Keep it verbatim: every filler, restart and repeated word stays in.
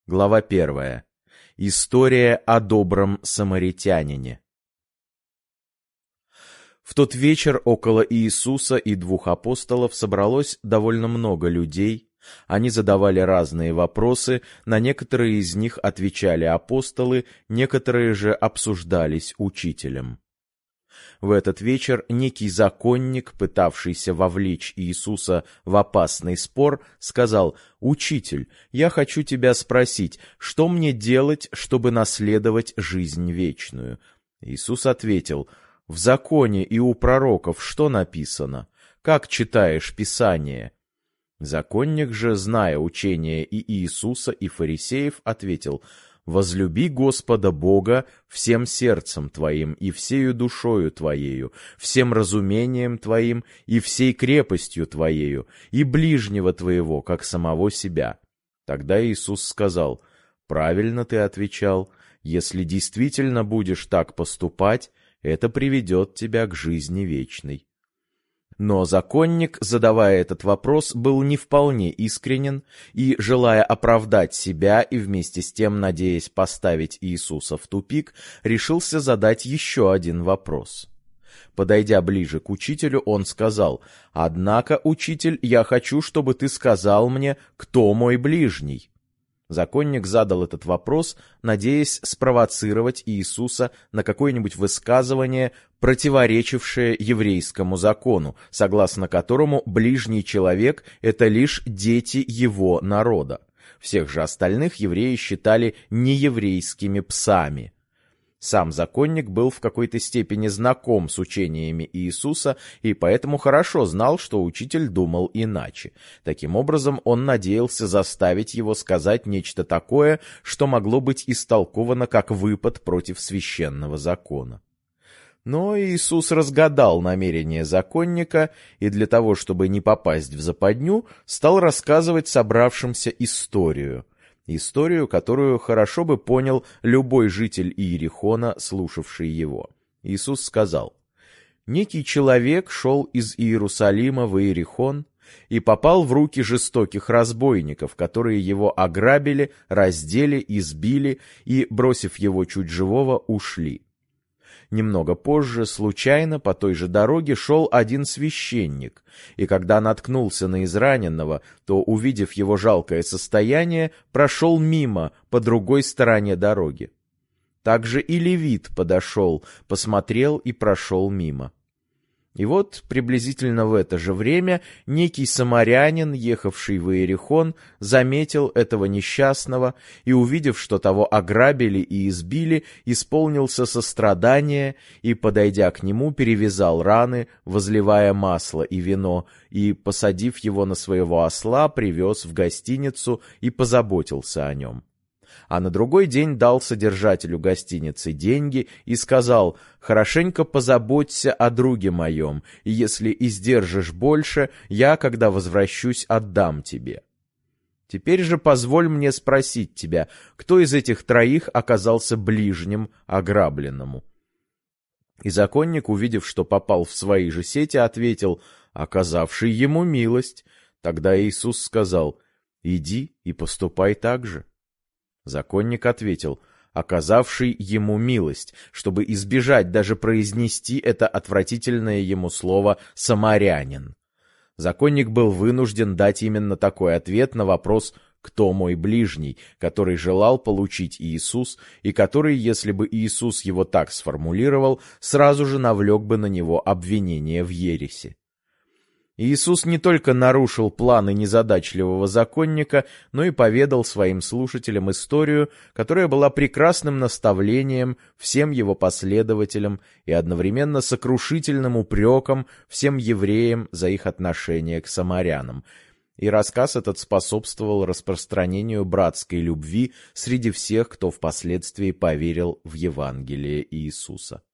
Глава первая. История о добром самаритянине. В тот вечер около Иисуса и двух апостолов собралось довольно много людей. Они задавали разные вопросы, на некоторые из них отвечали апостолы, некоторые же обсуждались учителем. В этот вечер некий законник, пытавшийся вовлечь Иисуса в опасный спор, сказал: «Учитель, я хочу тебя спросить, что мне делать, чтобы наследовать жизнь вечную?» Иисус ответил: «В законе и у пророков что написано? Как читаешь Писание?» Законник же, зная учение и Иисуса, и фарисеев, ответил: «Возлюби Господа Бога всем сердцем твоим и всею душою твоею, всем разумением твоим и всей крепостью твоею, и ближнего твоего, как самого себя». Тогда Иисус сказал: «Правильно ты отвечал. Если действительно будешь так поступать, это приведет тебя к жизни вечной». Но законник, задавая этот вопрос, был не вполне искренен и, желая оправдать себя и вместе с тем надеясь поставить Иисуса в тупик, решился задать еще один вопрос. Подойдя ближе к учителю, он сказал: «Однако, учитель, я хочу, чтобы ты сказал мне, кто мой ближний». Законник задал этот вопрос, надеясь спровоцировать Иисуса на какое-нибудь высказывание, противоречившее еврейскому закону, согласно которому ближний человек — это лишь дети его народа. Всех же остальных евреи считали нееврейскими псами. Сам законник был в какой-то степени знаком с учениями Иисуса и поэтому хорошо знал, что учитель думал иначе. Таким образом, он надеялся заставить его сказать нечто такое, что могло быть истолковано как выпад против священного закона. Но Иисус разгадал намерение законника и для того, чтобы не попасть в западню, стал рассказывать собравшимся историю. Историю, которую хорошо бы понял любой житель Иерихона, слушавший его. Иисус сказал: «Некий человек шел из Иерусалима в Иерихон и попал в руки жестоких разбойников, которые его ограбили, раздели, избили и, бросив его чуть живого, ушли. Немного позже, случайно, по той же дороге шел один священник, и когда наткнулся на израненного, то, увидев его жалкое состояние, прошел мимо по другой стороне дороги. Также и левит подошел, посмотрел и прошел мимо. И вот, приблизительно в это же время, некий самарянин, ехавший в Иерихон, заметил этого несчастного и, увидев, что того ограбили и избили, исполнился сострадания и, подойдя к нему, перевязал раны, возливая масло и вино, и, посадив его на своего осла, привез в гостиницу и позаботился о нем. А на другой день дал содержателю гостиницы деньги и сказал: «Хорошенько позаботься о друге моем, и если издержишь больше, я, когда возвращусь, отдам тебе. Теперь же позволь мне спросить тебя, кто из этих троих оказался ближним ограбленному?» И законник, увидев, что попал в свои же сети, ответил: «Оказавший ему милость». Тогда Иисус сказал: «Иди и поступай так же». Законник ответил: «Оказавший ему милость», чтобы избежать даже произнести это отвратительное ему слово «самарянин». Законник был вынужден дать именно такой ответ на вопрос «Кто мой ближний?», который желал получить Иисус, и который, если бы Иисус его так сформулировал, сразу же навлек бы на него обвинение в ереси. Иисус не только нарушил планы незадачливого законника, но и поведал своим слушателям историю, которая была прекрасным наставлением всем его последователям и одновременно сокрушительным упреком всем евреям за их отношение к самарянам. И рассказ этот способствовал распространению братской любви среди всех, кто впоследствии поверил в Евангелие Иисуса.